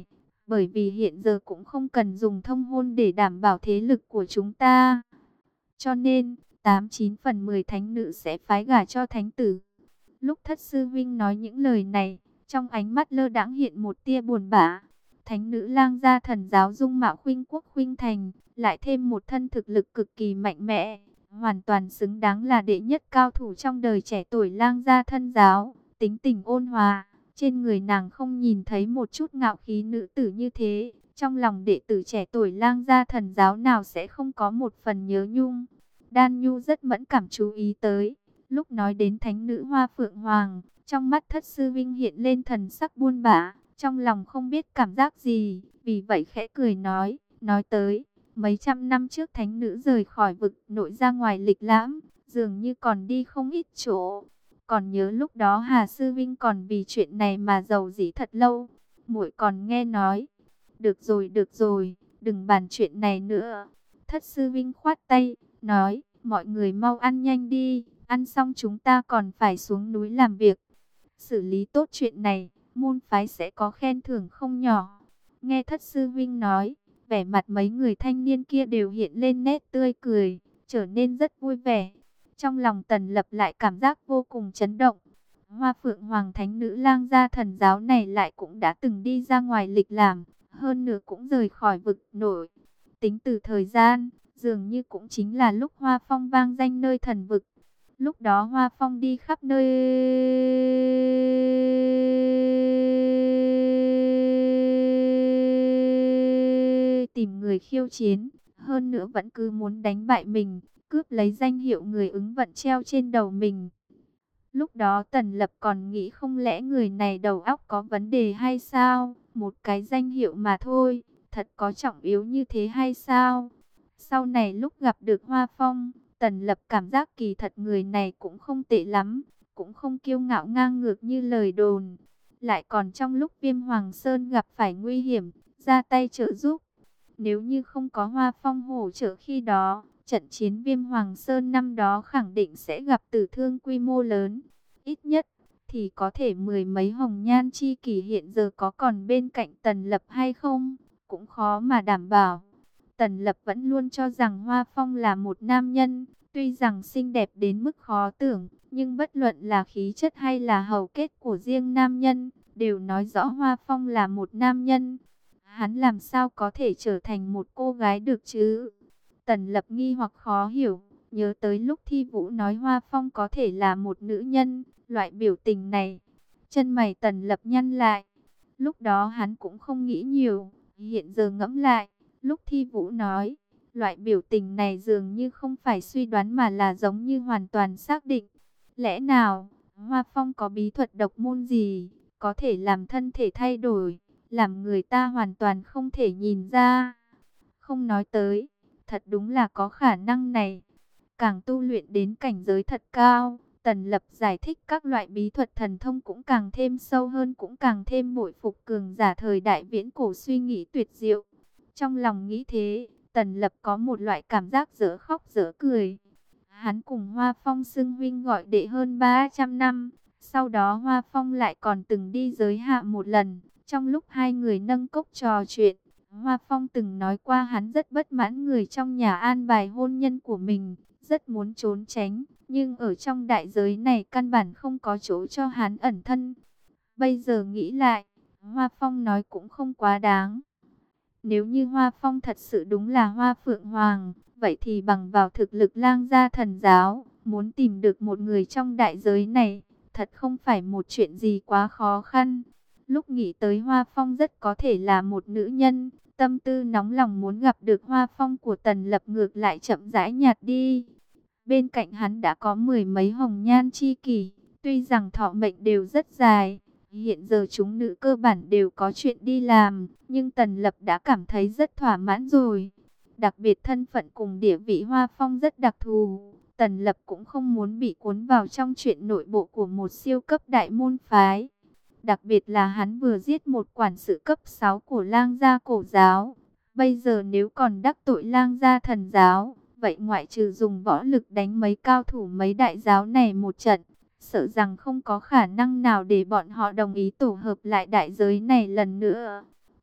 bởi vì hiện giờ cũng không cần dùng thông hôn để đảm bảo thế lực của chúng ta. Cho nên, tám chín phần mười thánh nữ sẽ phái gả cho thánh tử. Lúc Thất sư huynh nói những lời này, trong ánh mắt lơ đãng hiện một tia buồn bã. Thánh nữ lang gia thần giáo dung mạo khuynh quốc khuynh thành, lại thêm một thân thực lực cực kỳ mạnh mẽ, hoàn toàn xứng đáng là đệ nhất cao thủ trong đời trẻ tuổi lang gia thân giáo, tính tình ôn hòa. Trên người nàng không nhìn thấy một chút ngạo khí nữ tử như thế, trong lòng đệ tử trẻ tuổi lang gia thần giáo nào sẽ không có một phần nhớ nhung. Đan Nhu rất mẫn cảm chú ý tới, lúc nói đến thánh nữ Hoa Phượng Hoàng, trong mắt Thất sư vinh hiện lên thần sắc buồn bã, trong lòng không biết cảm giác gì, vì vậy khẽ cười nói, nói tới, mấy trăm năm trước thánh nữ rời khỏi vực nội ra ngoài lịch lãm, dường như còn đi không ít chỗ. Còn nhớ lúc đó Hà sư vinh còn vì chuyện này mà giàu dĩ thật lâu. Muội còn nghe nói. Được rồi, được rồi, đừng bàn chuyện này nữa. Thất sư vinh khoát tay, nói, mọi người mau ăn nhanh đi, ăn xong chúng ta còn phải xuống núi làm việc. Xử lý tốt chuyện này, môn phái sẽ có khen thưởng không nhỏ. Nghe Thất sư vinh nói, vẻ mặt mấy người thanh niên kia đều hiện lên nét tươi cười, trở nên rất vui vẻ. Trong lòng Tần Lập lại cảm giác vô cùng chấn động. Hoa Phượng Hoàng thánh nữ lang gia thần giáo này lại cũng đã từng đi ra ngoài lịch lãm, hơn nữa cũng rời khỏi vực nội. Tính từ thời gian, dường như cũng chính là lúc Hoa Phong vang danh nơi thần vực. Lúc đó Hoa Phong đi khắp nơi tìm người khiêu chiến, hơn nữa vẫn cứ muốn đánh bại mình, cướp lấy danh hiệu người ứng vận treo trên đầu mình. Lúc đó Tần Lập còn nghĩ không lẽ người này đầu óc có vấn đề hay sao? Một cái danh hiệu mà thôi, thật có trọng yếu như thế hay sao? Sau này lúc gặp được Hoa Phong, Tần Lập cảm giác kỳ thật người này cũng không tệ lắm, cũng không kiêu ngạo ngang ngược như lời đồn. Lại còn trong lúc Viêm Hoàng Sơn gặp phải nguy hiểm, ra tay trợ giúp. Nếu như không có Hoa Phong hỗ trợ khi đó, trận chiến Viêm Hoàng Sơn năm đó khẳng định sẽ gặp tử thương quy mô lớn. Ít nhất thì có thể mười mấy hồng nhan chi kỷ hiện giờ có còn bên cạnh Tần Lập hay không, cũng khó mà đảm bảo. Tần Lập vẫn luôn cho rằng Hoa Phong là một nam nhân, tuy rằng xinh đẹp đến mức khó tưởng, nhưng bất luận là khí chất hay là hầu kết của riêng nam nhân, đều nói rõ Hoa Phong là một nam nhân. Hắn làm sao có thể trở thành một cô gái được chứ? Tần Lập nghi hoặc khó hiểu, nhớ tới lúc Thi Vũ nói Hoa Phong có thể là một nữ nhân, loại biểu tình này. Chân mày Tần Lập nhăn lại. Lúc đó hắn cũng không nghĩ nhiều, hiện giờ ngẫm lại, lúc Thi Vũ nói, loại biểu tình này dường như không phải suy đoán mà là giống như hoàn toàn xác định. Lẽ nào, Hoa Phong có bí thuật độc môn gì, có thể làm thân thể thay đổi, làm người ta hoàn toàn không thể nhìn ra? Không nói tới, thật đúng là có khả năng này. Càng tu luyện đến cảnh giới thật cao, Tần Lập giải thích các loại bí thuật thần thông cũng càng thêm sâu hơn, cũng càng thêm bội phục cường giả thời đại viễn cổ suy nghĩ tuyệt diệu. Trong lòng nghĩ thế, Tần Lập có một loại cảm giác dở khóc dở cười. Hắn cùng Hoa Phong xưng huynh gọi đệ hơn ba trăm năm, sau đó Hoa Phong lại còn từng đi giới hạ một lần. Trong lúc hai người nâng cốc trò chuyện, Hoa Phong từng nói qua hắn rất bất mãn người trong nhà an bài hôn nhân của mình, rất muốn trốn tránh, nhưng ở trong đại giới này căn bản không có chỗ cho hắn ẩn thân. Bây giờ nghĩ lại, Hoa Phong nói cũng không quá đáng. Nếu như Hoa Phong thật sự đúng là Hoa Phượng Hoàng, vậy thì bằng vào thực lực lang gia thần giáo, muốn tìm được một người trong đại giới này, thật không phải một chuyện gì quá khó khăn. Lúc nghĩ tới Hoa Phong rất có thể là một nữ nhân, tâm tư nóng lòng muốn gặp được Hoa Phong của Tần Lập ngược lại chậm rãi nhạt đi. Bên cạnh hắn đã có mười mấy hồng nhan chi kỷ, tuy rằng thọ mệnh đều rất dài, hiện giờ chúng nữ cơ bản đều có chuyện đi làm, nhưng Tần Lập đã cảm thấy rất thỏa mãn rồi. Đặc biệt thân phận cùng địa vị Hoa Phong rất đặc thù, Tần Lập cũng không muốn bị cuốn vào trong chuyện nội bộ của một siêu cấp đại môn phái. Đặc biệt là hắn vừa giết một quản sự cấp sáu của lang gia cổ giáo, bây giờ nếu còn đắc tội lang gia thần giáo, vậy ngoại trừ dùng võ lực đánh mấy cao thủ mấy đại giáo này một trận, sợ rằng không có khả năng nào để bọn họ đồng ý tổ hợp lại đại giới này lần nữa.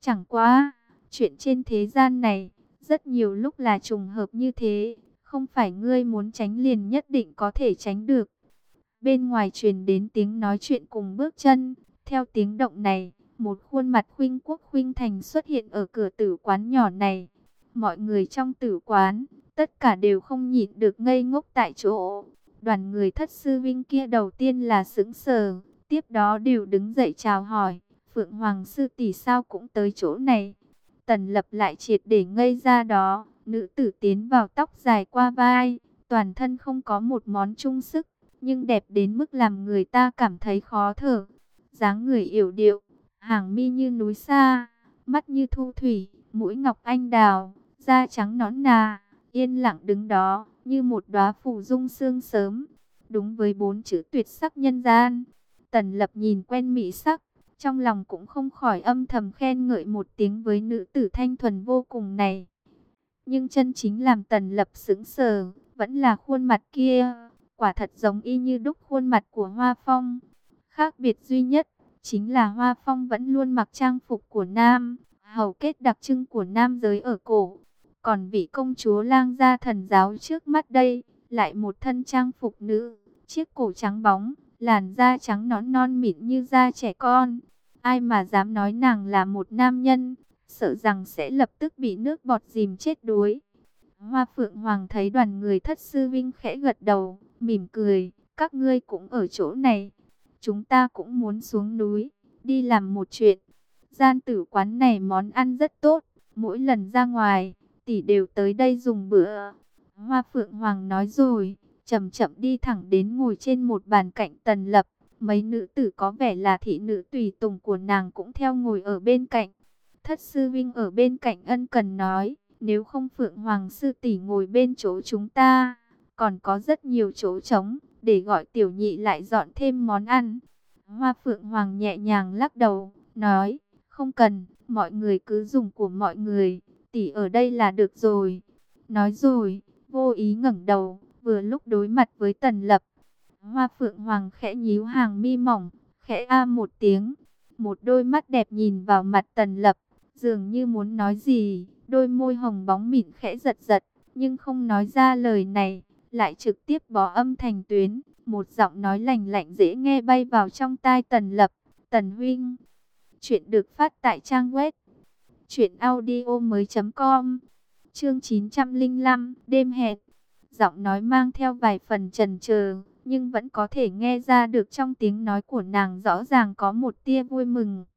Chẳng qua, chuyện trên thế gian này, rất nhiều lúc là trùng hợp như thế, không phải ngươi muốn tránh liền nhất định có thể tránh được. Bên ngoài truyền đến tiếng nói chuyện cùng bước chân, theo tiếng động này, một khuôn mặt khuynh quốc khuynh thành xuất hiện ở cửa tử quán nhỏ này. Mọi người trong tử quán, tất cả đều không nhịn được ngây ngốc tại chỗ. Đoàn người thất sư vinh kia đầu tiên là sững sờ, tiếp đó đều đứng dậy chào hỏi, Phượng Hoàng sư tỷ sao cũng tới chỗ này. Tần Lập lại triệt để ngây ra đó, nữ tử tiến vào tóc dài qua vai, toàn thân không có một món trung sức, nhưng đẹp đến mức làm người ta cảm thấy khó thở. Dáng người yểu điệu, hàng mi như núi xa, mắt như thu thủy, mũi ngọc anh đào, da trắng nõn nà, yên lặng đứng đó, như một đóa phù dung sương sớm. Đúng với bốn chữ tuyệt sắc nhân gian. Tần Lập nhìn quen mỹ sắc, trong lòng cũng không khỏi âm thầm khen ngợi một tiếng với nữ tử thanh thuần vô cùng này. Nhưng chân chính làm Tần Lập sững sờ, vẫn là khuôn mặt kia, quả thật giống y như đúc khuôn mặt của Hoa Phong. Khác biệt duy nhất, chính là Hoa Phong vẫn luôn mặc trang phục của nam, hầu kết đặc trưng của nam giới ở cổ. Còn vị công chúa lang gia thần giáo trước mắt đây, lại một thân trang phục nữ, chiếc cổ trắng bóng, làn da trắng nõn non mịn như da trẻ con. Ai mà dám nói nàng là một nam nhân, sợ rằng sẽ lập tức bị nước bọt dìm chết đuối. Hoa Phượng Hoàng thấy đoàn người thất sư vinh khẽ gật đầu, mỉm cười, các ngươi cũng ở chỗ này. Chúng ta cũng muốn xuống núi, đi làm một chuyện. Gian tử quán này món ăn rất tốt, mỗi lần ra ngoài, tỷ đều tới đây dùng bữa. Hoa Phượng Hoàng nói rồi, chậm chậm đi thẳng đến ngồi trên một bàn cạnh Tần Lập. Mấy nữ tử có vẻ là thị nữ tùy tùng của nàng cũng theo ngồi ở bên cạnh. Thất sư vinh ở bên cạnh ân cần nói, nếu không Phượng Hoàng sư tỷ ngồi bên chỗ chúng ta, còn có rất nhiều chỗ trống, để gọi tiểu nhị lại dọn thêm món ăn. Hoa Phượng Hoàng nhẹ nhàng lắc đầu, nói, không cần, mọi người cứ dùng của mọi người, tỷ ở đây là được rồi. Nói rồi, vô ý ngẩng đầu, vừa lúc đối mặt với Tần Lập. Hoa Phượng Hoàng khẽ nhíu hàng mi mỏng, khẽ a một tiếng, một đôi mắt đẹp nhìn vào mặt Tần Lập, dường như muốn nói gì, đôi môi hồng bóng mịn khẽ giật giật, nhưng không nói ra lời này, lại trực tiếp bỏ âm thành tuyến, một giọng nói lành lạnh dễ nghe bay vào trong tai Tần Lập, Tần huynh. Chuyện được phát tại trang web truyện audio mới chấm com, chương chín trăm lẻ năm, đêm hẹn. Giọng nói mang theo vài phần chần chờ, nhưng vẫn có thể nghe ra được trong tiếng nói của nàng rõ ràng có một tia vui mừng.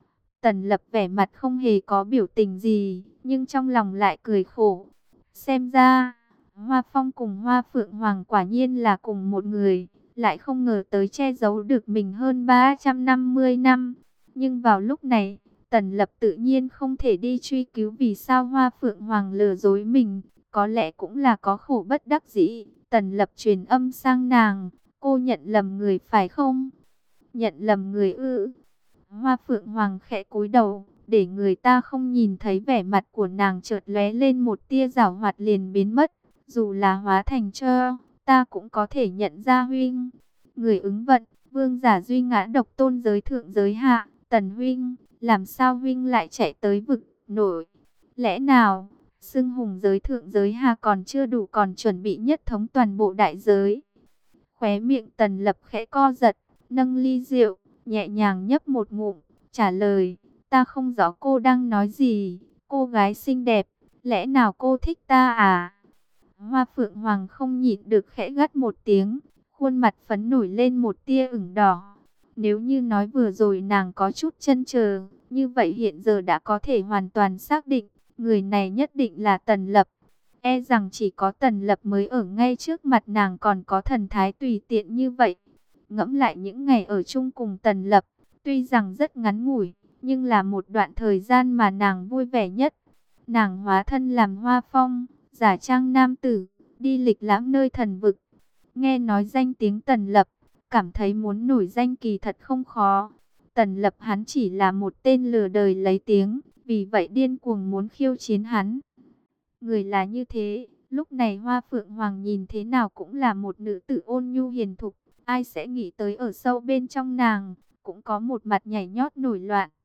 Tần Lập vẻ mặt không hề có biểu tình gì, nhưng trong lòng lại cười khổ. Xem ra, Hoa Phong cùng Hoa Phượng Hoàng quả nhiên là cùng một người, lại không ngờ tới che giấu được mình hơn ba trăm năm mươi năm. Nhưng vào lúc này, Tần Lập tự nhiên không thể đi truy cứu vì sao Hoa Phượng Hoàng lừa dối mình, có lẽ cũng là có khổ bất đắc dĩ. Tần Lập truyền âm sang nàng, cô nhận lầm người phải không? Nhận lầm người ư? Hoa Phượng Hoàng khẽ cúi đầu, để người ta không nhìn thấy vẻ mặt của nàng chợt lóe lên một tia giảo hoạt liền biến mất. Dù là hóa thành tro, ta cũng có thể nhận ra huynh. Người ứng vận, vương giả duy ngã độc tôn giới thượng giới hạ, Tần huynh, làm sao huynh lại chạy tới vực nổi? Lẽ nào, xưng hùng giới thượng giới hạ còn chưa đủ, còn chuẩn bị nhất thống toàn bộ đại giới? Khóe miệng Tần Lập khẽ co giật, nâng ly rượu, nhẹ nhàng nhấp một ngụm, trả lời, ta không rõ cô đang nói gì, cô gái xinh đẹp, lẽ nào cô thích ta à? Hoa Phượng Hoàng không nhịn được khẽ gắt một tiếng, khuôn mặt phấn nổi lên một tia ửng đỏ. Nếu như nói vừa rồi nàng có chút chần chờ, như vậy hiện giờ đã có thể hoàn toàn xác định, người này nhất định là Tần Lập. E rằng chỉ có Tần Lập mới ở ngay trước mặt nàng còn có thần thái tùy tiện như vậy. Ngẫm lại những ngày ở chung cùng Tần Lập, tuy rằng rất ngắn ngủi, nhưng là một đoạn thời gian mà nàng vui vẻ nhất. Nàng hóa thân làm Hoa Phong, giả trang nam tử, đi lịch lãm nơi thần vực. Nghe nói danh tiếng Tần Lập, cảm thấy muốn nổi danh kỳ thật không khó. Tần Lập hắn chỉ là một tên lừa đời lấy tiếng, vì vậy điên cuồng muốn khiêu chiến hắn. Người là như thế, lúc này Hoa Phượng Hoàng nhìn thế nào cũng là một nữ tử ôn nhu hiền thục. Ai sẽ nghĩ tới ở sâu bên trong nàng, cũng có một mặt nhảy nhót nổi loạn.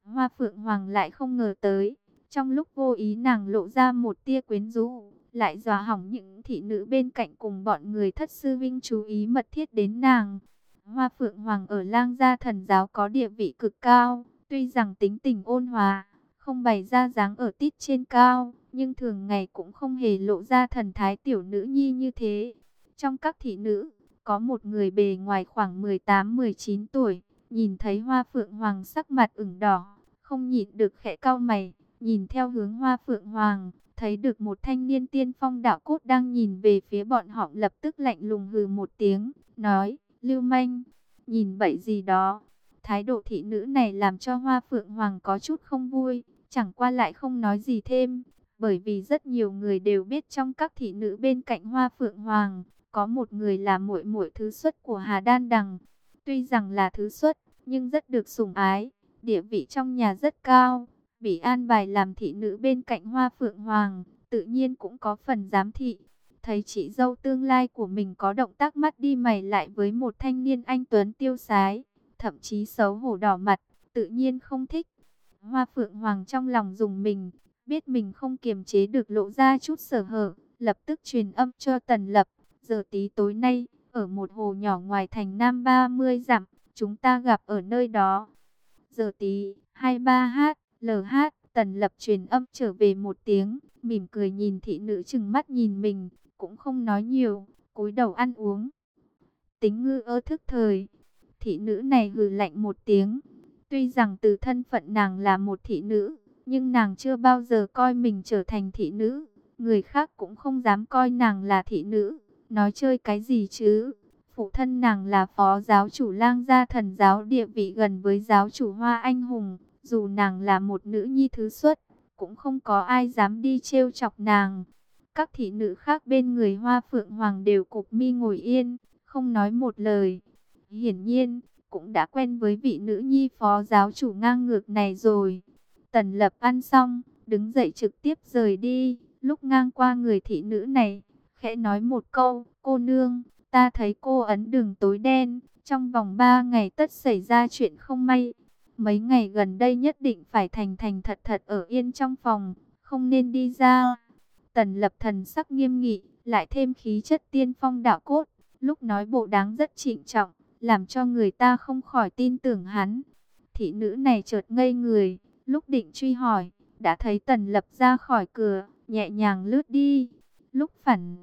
Hoa Phượng Hoàng lại không ngờ tới, trong lúc vô ý nàng lộ ra một tia quyến rũ, lại dọa hỏng những thị nữ bên cạnh cùng bọn người Thất sư vinh chú ý mật thiết đến nàng. Hoa Phượng Hoàng ở Lang Gia thần giáo có địa vị cực cao, tuy rằng tính tình ôn hòa, không bày ra dáng ở tít trên cao, nhưng thường ngày cũng không hề lộ ra thần thái tiểu nữ nhi như thế. Trong các thị nữ, có một người bề ngoài khoảng mười tám mười chín tuổi, nhìn thấy Hoa Phượng Hoàng sắc mặt ửng đỏ, không nhịn được khẽ cau mày, nhìn theo hướng Hoa Phượng Hoàng, thấy được một thanh niên tiên phong đạo cốt đang nhìn về phía bọn họ, lập tức lạnh lùng hừ một tiếng, nói: "Lưu manh, nhìn bậy gì đó." Thái độ thị nữ này làm cho Hoa Phượng Hoàng có chút không vui, chẳng qua lại không nói gì thêm, bởi vì rất nhiều người đều biết trong các thị nữ bên cạnh Hoa Phượng Hoàng, có một người là muội muội thứ xuất của Hà Đan Đằng. Tuy rằng là thứ xuất, nhưng rất được sủng ái, địa vị trong nhà rất cao, bị an bài làm thị nữ bên cạnh Hoa Phượng Hoàng, tự nhiên cũng có phần giám thị. Thấy chị dâu tương lai của mình có động tác mắt đi mày lại với một thanh niên anh tuấn tiêu sái, thậm chí xấu hổ đỏ mặt, tự nhiên không thích. Hoa Phượng Hoàng trong lòng rùng mình, biết mình không kiềm chế được lộ ra chút sở hở, lập tức truyền âm cho Tần Lập: "Giờ tí tối nay, ở một hồ nhỏ ngoài thành Nam ba mươi dặm, chúng ta gặp ở nơi đó." Giờ tí, hai ba h, lờ hát, Tần Lập truyền âm trở về một tiếng, mỉm cười nhìn thị nữ trừng mắt nhìn mình, cũng không nói nhiều, cúi đầu ăn uống. Tính ngư ơ thức thời. Thị nữ này hừ lạnh một tiếng. Tuy rằng từ thân phận nàng là một thị nữ, nhưng nàng chưa bao giờ coi mình trở thành thị nữ. Người khác cũng không dám coi nàng là thị nữ. Nói chơi cái gì chứ? Phụ thân nàng là phó giáo chủ Lang Gia thần giáo, địa vị gần với giáo chủ Hoa Anh Hùng. Dù nàng là một nữ nhi thứ xuất, cũng không có ai dám đi trêu chọc nàng. Các thị nữ khác bên người Hoa Phượng Hoàng đều cụp mi ngồi yên, không nói một lời. Hiển nhiên, cũng đã quen với vị nữ nhi phó giáo chủ ngang ngược này rồi. Tần Lập ăn xong, đứng dậy trực tiếp rời đi. Lúc ngang qua người thị nữ này, khẽ nói một câu: "Cô nương, ta thấy cô ấn đường tối đen, trong vòng ba ngày tất xảy ra chuyện không may. Mấy ngày gần đây nhất định phải thành thành thật thật ở yên trong phòng, không nên đi ra." Tần Lập thần sắc nghiêm nghị, lại thêm khí chất tiên phong đạo cốt, lúc nói bộ đáng rất trịnh trọng, làm cho người ta không khỏi tin tưởng hắn. Thị nữ này chợt ngây người, lúc định truy hỏi, đã thấy Tần Lập ra khỏi cửa, nhẹ nhàng lướt đi. Lúc phản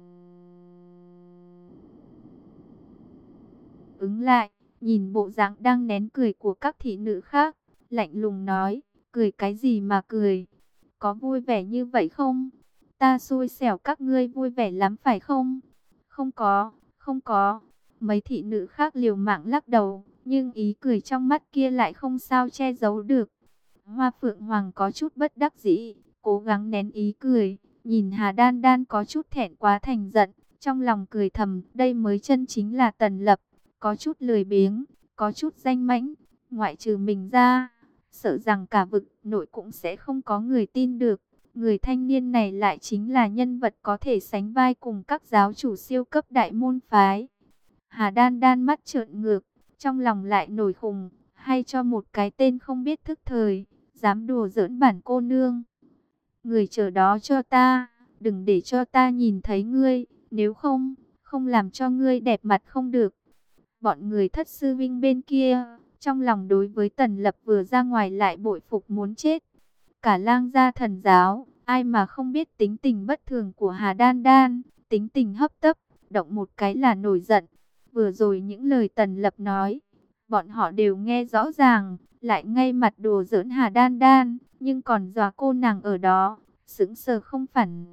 ứng lại, nhìn bộ dáng đang nén cười của các thị nữ khác, lạnh lùng nói: "Cười cái gì mà cười? Có vui vẻ như vậy không? Ta xui xẻo các ngươi vui vẻ lắm phải không?" "Không có, không có." Mấy thị nữ khác liều mạng lắc đầu, nhưng ý cười trong mắt kia lại không sao che giấu được. Hoa Phượng Hoàng có chút bất đắc dĩ, cố gắng nén ý cười, nhìn Hà Đan Đan có chút thẹn quá thành giận, trong lòng cười thầm, đây mới chân chính là Tần Lập, có chút lười biếng, có chút danh mãnh, ngoại trừ mình ra, sợ rằng cả vực nội cũng sẽ không có người tin được. Người thanh niên này lại chính là nhân vật có thể sánh vai cùng các giáo chủ siêu cấp đại môn phái. Hà Đan Đan mắt trợn ngược, trong lòng lại nổi khùng, hay cho một cái tên không biết thức thời, dám đùa giỡn bản cô nương. Người chờ đó cho ta, đừng để cho ta nhìn thấy ngươi, nếu không, không làm cho ngươi đẹp mặt không được. Bọn người Thất sư vinh bên kia, trong lòng đối với Tần Lập vừa ra ngoài lại bội phục muốn chết. Cả Lang Gia thần giáo, ai mà không biết tính tình bất thường của Hà Đan Đan, tính tình hấp tấp, động một cái là nổi giận. Vừa rồi những lời Tần Lập nói, bọn họ đều nghe rõ ràng, lại ngay mặt đùa giỡn Hà Đan Đan, nhưng còn dọa cô nàng ở đó, sững sờ không phản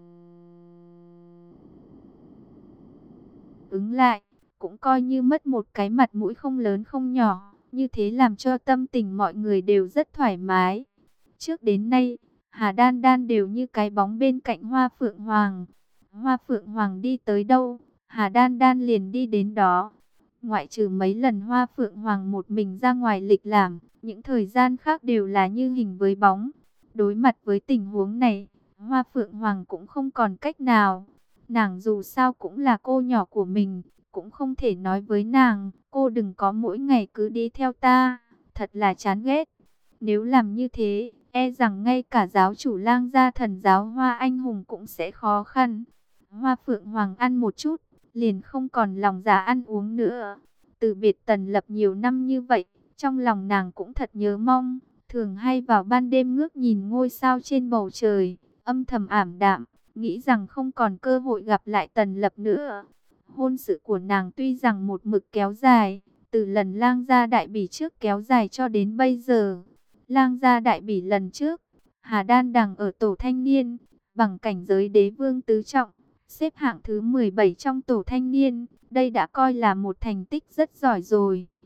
ứng lại, cũng coi như mất một cái mặt mũi không lớn không nhỏ, như thế làm cho tâm tình mọi người đều rất thoải mái. Trước đến nay, Hà Đan Đan đều như cái bóng bên cạnh Hoa Phượng Hoàng. Hoa Phượng Hoàng đi tới đâu, Hà Đan Đan liền đi đến đó. Ngoại trừ mấy lần Hoa Phượng Hoàng một mình ra ngoài lịch lãm, những thời gian khác đều là như hình với bóng. Đối mặt với tình huống này, Hoa Phượng Hoàng cũng không còn cách nào. Nàng dù sao cũng là cô nhỏ của mình, cũng không thể nói với nàng, cô đừng có mỗi ngày cứ đi theo ta, thật là chán ghét. Nếu làm như thế, e rằng ngay cả giáo chủ Lang gia thần giáo Hoa Anh Hùng cũng sẽ khó khăn. Hoa Phượng Hoàng ăn một chút, liền không còn lòng dạ ăn uống nữa. Từ biệt Tần Lập nhiều năm như vậy, trong lòng nàng cũng thật nhớ mong, thường hay vào ban đêm ngước nhìn ngôi sao trên bầu trời, âm thầm ảm đạm, nghĩ rằng không còn cơ hội gặp lại Tần Lập nữa. Hôn sự của nàng tuy rằng một mực kéo dài, từ lần Lang gia đại bỉ trước kéo dài cho đến bây giờ. Lang gia đại bỉ lần trước, Hà Đan Đằng ở tổ thanh niên, bằng cảnh giới đế vương tứ trọng, xếp hạng thứ mười bảy trong tổ thanh niên, đây đã coi là một thành tích rất giỏi rồi.